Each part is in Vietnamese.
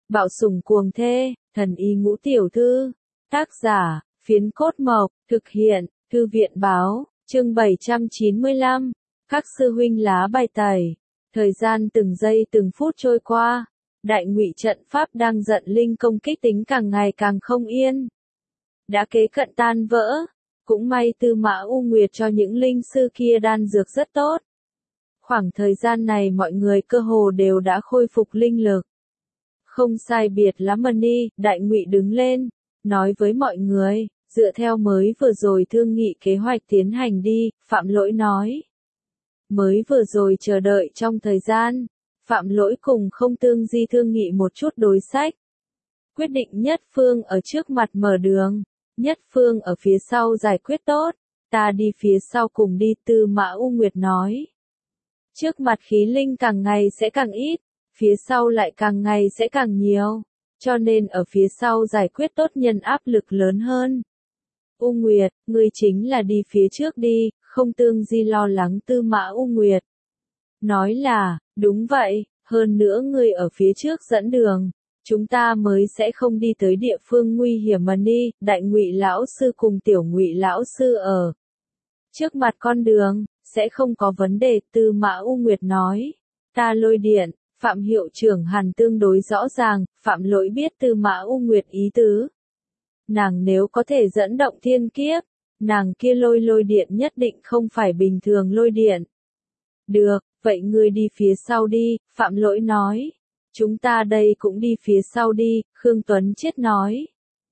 Bạo sủng cuồng thê, thần y ngũ tiểu thư. Tác giả, Phiến Cốt Mộc, thực hiện, Thư viện báo, chương 795. Các sư huynh lá bài tẩy. Thời gian từng giây từng phút trôi qua, Đại Ngụy trận pháp đang giận linh công kích tính càng ngày càng không yên. Đã kế cận tan vỡ, cũng may Tư Mã U Nguyệt cho những linh sư kia đan dược rất tốt. Khoảng thời gian này mọi người cơ hồ đều đã khôi phục linh lực. Không sai biệt lắm đi, Đại Ngụy đứng lên, nói với mọi người, dựa theo mới vừa rồi thương nghị kế hoạch tiến hành đi, Phạm Lỗi nói. Mới vừa rồi chờ đợi trong thời gian, Phạm Lỗi cùng Không Tương Di thương nghị một chút đối sách. Quyết định Nhất Phương ở trước mặt mở đường, Nhất Phương ở phía sau giải quyết tốt, ta đi phía sau cùng đi, Tư Mã U Nguyệt nói. Trước mặt khí linh càng ngày sẽ càng ít, phía sau lại càng ngày sẽ càng nhiều, cho nên ở phía sau giải quyết tốt nhân áp lực lớn hơn. U Nguyệt, ngươi chính là đi phía trước đi, Không Tương Di lo lắng Tư Mã U Nguyệt. Nói là, đúng vậy, hơn nữa ngươi ở phía trước dẫn đường, chúng ta mới sẽ không đi tới địa phương nguy hiểm mà đi, Đại Ngụy lão sư cùng Tiểu Ngụy lão sư ở trước mặt con đường, sẽ không có vấn đề, Tư Mã U Nguyệt nói. Ta Lôi Điện, Phạm hiệu trưởng hẳn tương đối rõ ràng, Phạm Lỗi biết Tư Mã U Nguyệt ý tứ. Nàng nếu có thể dẫn động thiên kiếp, nàng kia lôi điện nhất định không phải bình thường lôi điện. Được, vậy ngươi đi phía sau đi, Phạm Lỗi nói. Chúng ta đây cũng đi phía sau đi, Khương Tuấn Chiết nói.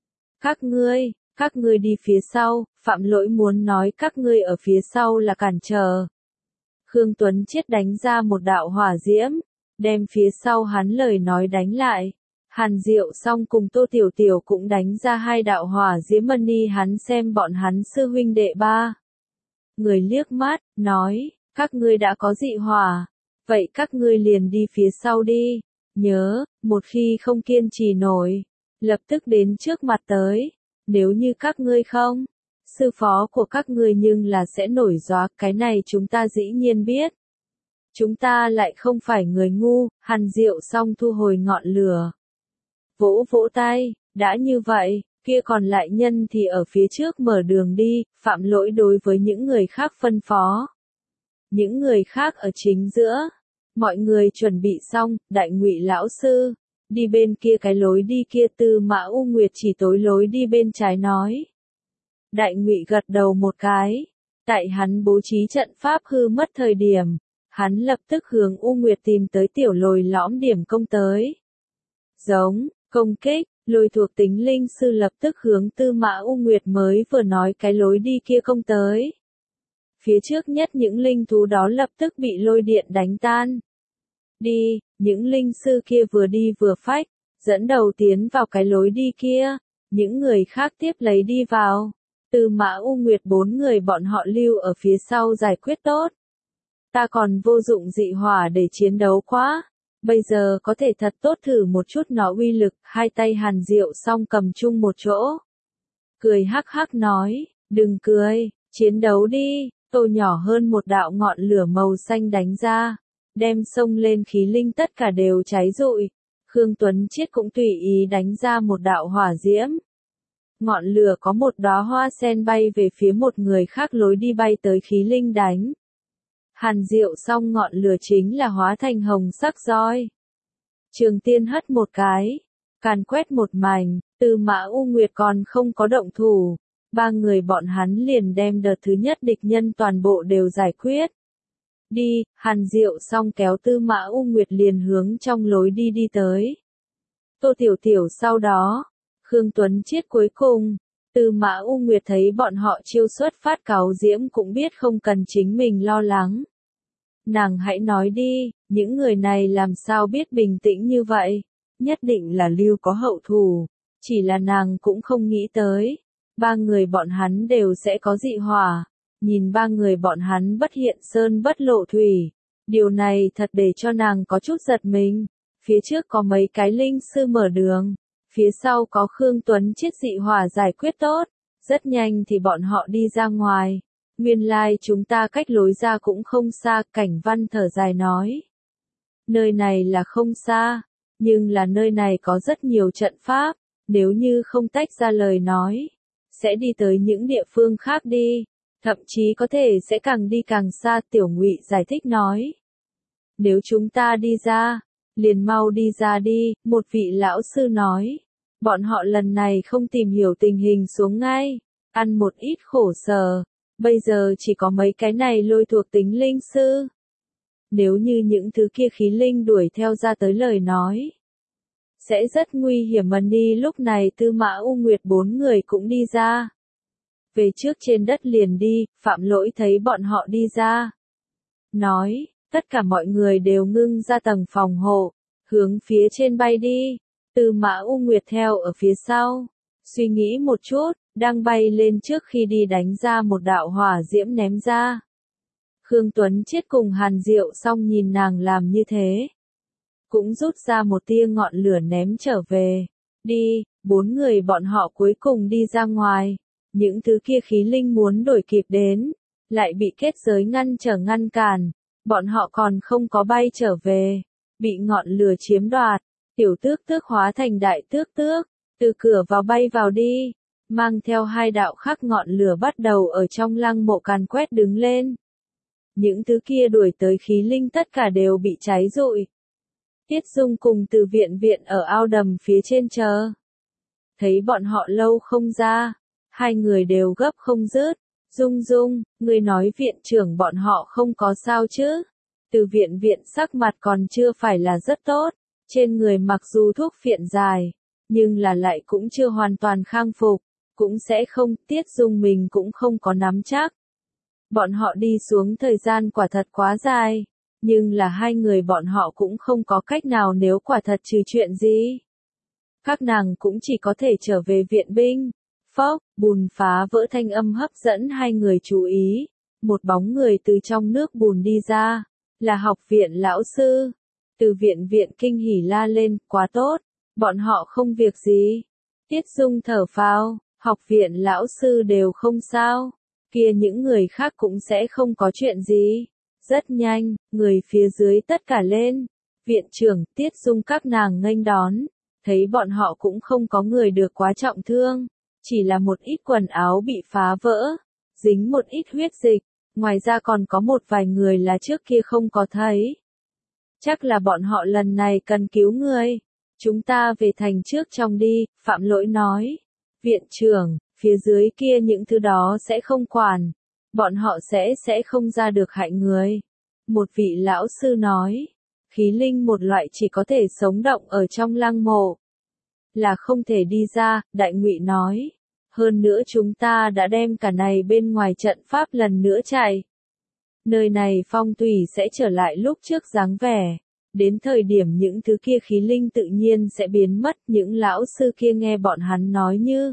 Các ngươi đi phía sau, Phạm Lỗi muốn nói các ngươi ở phía sau là cản trở. Khương Tuấn Chiết đánh ra một đạo hỏa diễm, đem phía sau hắn lời nói đánh lại. Hàn Diệu Song cùng Tô Tiểu Tiểu cũng đánh ra hai đạo hỏa diễm mani, hắn xem bọn hắn sư huynh đệ ba. Người liếc mắt, nói, các ngươi đã có dị hỏa, vậy các ngươi liền đi phía sau đi. Nhớ, một khi không kiên trì nổi, lập tức đến trước mặt tới. Nếu như các ngươi không, sư phó của các ngươi nhưng là sẽ nổi gió, cái này chúng ta dĩ nhiên biết. Chúng ta lại không phải người ngu, Hàn Diệu Song thu hồi ngọn lửa. Vỗ vỗ tay, đã như vậy, kia còn lại nhân thì ở phía trước mở đường đi, Phạm Lỗi đối với những người khác phân phó. Những người khác ở chính giữa. Mọi người chuẩn bị xong, Đại Ngụy lão sư, đi bên kia cái lối đi kia, Tư Mã U Nguyệt chỉ tối lối đi bên trái nói. Đại Ngụy gật đầu một cái, tại hắn bố trí trận pháp hư mất thời điểm, hắn lập tức hướng U Nguyệt tìm tới tiểu lồi lõm điểm công tới. Giống, công kích, lôi thuộc tính linh sư lập tức hướng Tư Mã U Nguyệt mới vừa nói cái lối đi kia công tới. Phía trước nhất những linh thú đó lập tức bị lôi điện đánh tan. Đi, những linh sư kia vừa đi vừa phách, dẫn đầu tiến vào cái lối đi kia, những người khác tiếp lấy đi vào. Tư Mã U Nguyệt 4 người bọn họ lưu ở phía sau giải quyết tốt. Ta còn vô dụng dị hỏa để chiến đấu quá, bây giờ có thể thật tốt thử một chút nó uy lực, hai tay Hàn Diệu Song cầm chung một chỗ. Cười hắc hắc nói, đừng cười, chiến đấu đi, tô nhỏ hơn một đạo ngọn lửa màu xanh đánh ra. Đem xông lên khí linh tất cả đều cháy rụi. Khương Tuấn Chiết cũng tùy ý đánh ra một đạo hỏa diễm. Ngọn lửa có một đóa hoa sen bay về phía một người khác lối đi bay tới khí linh đánh. Hàn Diệu Song ngọn lửa chính là hóa thành hồng sắc roi. Trường Tiên hất một cái, càn quét một mảnh, Tư Mã U Nguyệt còn không có động thủ. Ba người bọn hắn liền đem đợt thứ nhất địch nhân toàn bộ đều giải quyết. Đi, Hàn Diệu Song kéo Tư Mã U Nguyệt liền hướng trong lối đi đi tới. Tô Tiểu Tiểu sau đó, Khương Tuấn Chiết cuối cùng, Tư Mã U Nguyệt thấy bọn họ chiêu xuất phát cáu diễm cũng biết không cần chính mình lo lắng. Nàng hãy nói đi, những người này làm sao biết bình tĩnh như vậy, nhất định là lưu có hậu thù, chỉ là nàng cũng không nghĩ tới. Ba người bọn hắn đều sẽ có dị hỏa. Nhìn ba người bọn hắn bất hiện sơn bất lộ thủy, điều này thật để cho nàng có chút giật mình. Phía trước có mấy cái linh sư mở đường, phía sau có Khương Tuấn Chiết dị hỏa giải quyết tốt, rất nhanh thì bọn họ đi ra ngoài. Nguyên lai chúng ta cách lối ra cũng không xa, Cảnh Văn thở dài nói. Nơi này là không xa, Nhưng là nơi này có rất nhiều trận pháp, nếu như không tách ra lời nói, sẽ đi tới những địa phương khác đi, thậm chí có thể sẽ càng đi càng xa. Tiểu Ngụy giải thích nói. Nếu chúng ta đi ra, liền mau đi ra đi, một vị lão sư nói. Bọn họ lần này không tìm hiểu tình hình xuống ngay, ăn một ít khổ sở, bây giờ chỉ có mấy cái này lôi thuộc tính linh sư. Nếu như những thứ kia khí linh đuổi theo ra tới lời nói, sẽ rất nguy hiểm. Mà đi lúc này Tư Mã U Nguyệt 4 người cũng đi ra. Về trước trên đất liền đi, Phạm Lỗi thấy bọn họ đi ra. Nói, tất cả mọi người đều ngưng ra tầng phòng hộ, hướng phía trên bay đi. Tư Mã U Nguyệt theo ở phía sau, suy nghĩ một chút, đang bay lên trước khi đi đánh ra một đạo hỏa diễm ném ra. Khương Tuấn Chiết cùng Hàn Diệu xong nhìn nàng làm như thế, cũng rút ra một tia ngọn lửa ném trở về. Đi, 4 người bọn họ cuối cùng đi ra ngoài. Những thứ kia khí linh muốn đuổi kịp đến, lại bị kết giới ngăn trở ngăn cản. Bọn họ còn không có bay trở về, bị ngọn lửa chiếm đoạt. Tiểu Tước Tước hóa thành Đại Tước Tước, từ cửa vào bay vào đi, mang theo 2 đạo khắc ngọn lửa bắt đầu ở trong lăng mộ càn quét đứng lên. Những thứ kia đuổi tới khí linh tất cả đều bị cháy rụi. Tiết Dung cùng Từ Viện Viện ở ao đầm phía trên chờ. Thấy bọn họ lâu không ra, 2 người đều gấp không dứt. Dung Dung, ngươi nói viện trưởng bọn họ không có sao chứ? Từ Viện Viện sắc mặt còn chưa phải là rất tốt, trên người mặc dù thuốc phiện dài, nhưng là lại cũng chưa hoàn toàn khang phục, cũng sẽ không. Tiết Dung mình cũng không có nắm chắc. Bọn họ đi xuống thời gian quả thật quá dài, nhưng là 2 người bọn họ cũng không có cách nào nếu quả thật trừ chuyện gì. Các nàng cũng chỉ có thể trở về viện binh. Phốc, bùn phá vỡ thanh âm hấp dẫn 2 người chú ý. Một bóng người từ trong nước bùn đi ra, là học viện lão sư. Từ Viện Viện kinh hỉ la lên, quá tốt, bọn họ không việc gì. Tiết Dung thở phào, học viện lão sư đều không sao, kia những người khác cũng sẽ không có chuyện gì. Rất nhanh, người phía dưới tất cả lên. Viện trưởng, Tiết Dung các nàng nghênh đón, thấy bọn họ cũng không có người được quá trọng thương, chỉ là một ít quần áo bị phá vỡ, dính một ít huyết dịch, ngoài ra còn có một vài người là trước kia không có thấy. Chắc là bọn họ lần này cần cứu người. Chúng ta về thành trước trong đi, Phạm Lỗi nói. Viện trưởng, phía dưới kia những thứ đó sẽ không quản. Bọn họ sẽ không ra được hại người. Một vị lão sư nói. Khí linh một loại chỉ có thể sống động ở trong lăng mộ, là không thể đi ra. Đại Ngụy nói. Hơn nữa chúng ta đã đem cả này bên ngoài trận pháp lần nữa chạy. Nơi này phong thủy sẽ trở lại lúc trước dáng vẻ. Đến thời điểm những thứ kia khí linh tự nhiên sẽ biến mất. Những lão sư kia nghe bọn hắn nói như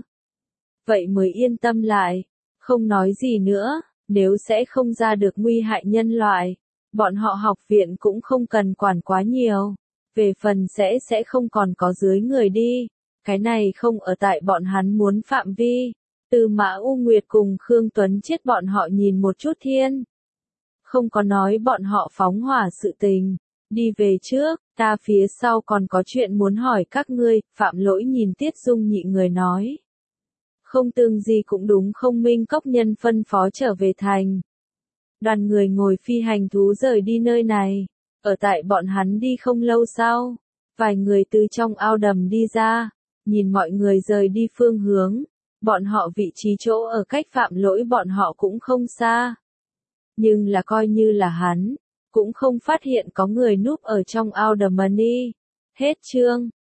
vậy mới yên tâm lại. Không nói gì nữa, nếu sẽ không ra được nguy hại nhân loại, bọn họ học viện cũng không cần quản quá nhiều. Về phần sẽ không còn có dưới người đi. Cái này không ở tại bọn hắn muốn phạm vi. Tư Mã U Nguyệt cùng Khương Tuấn Chiết bọn họ nhìn một chút thiên. Không có nói bọn họ phóng hỏa sự tình. Đi về trước, ta phía sau còn có chuyện muốn hỏi các ngươi. Phạm Lỗi nhìn Tiết Dung nhị người nói. Không tương gì cũng đúng. Không Minh Cốc nhân phân phó trở về thành. Đoàn người ngồi phi hành thú rời đi nơi này. Ở tại bọn hắn đi không lâu sau, vài người từ trong ao đầm đi ra, nhìn mọi người rời đi phương hướng. Bọn họ vị trí chỗ ở cách Phạm Lỗi bọn họ cũng không xa. Nhưng là coi như là hắn, cũng không phát hiện có người núp ở trong ao đầm. Hết chương.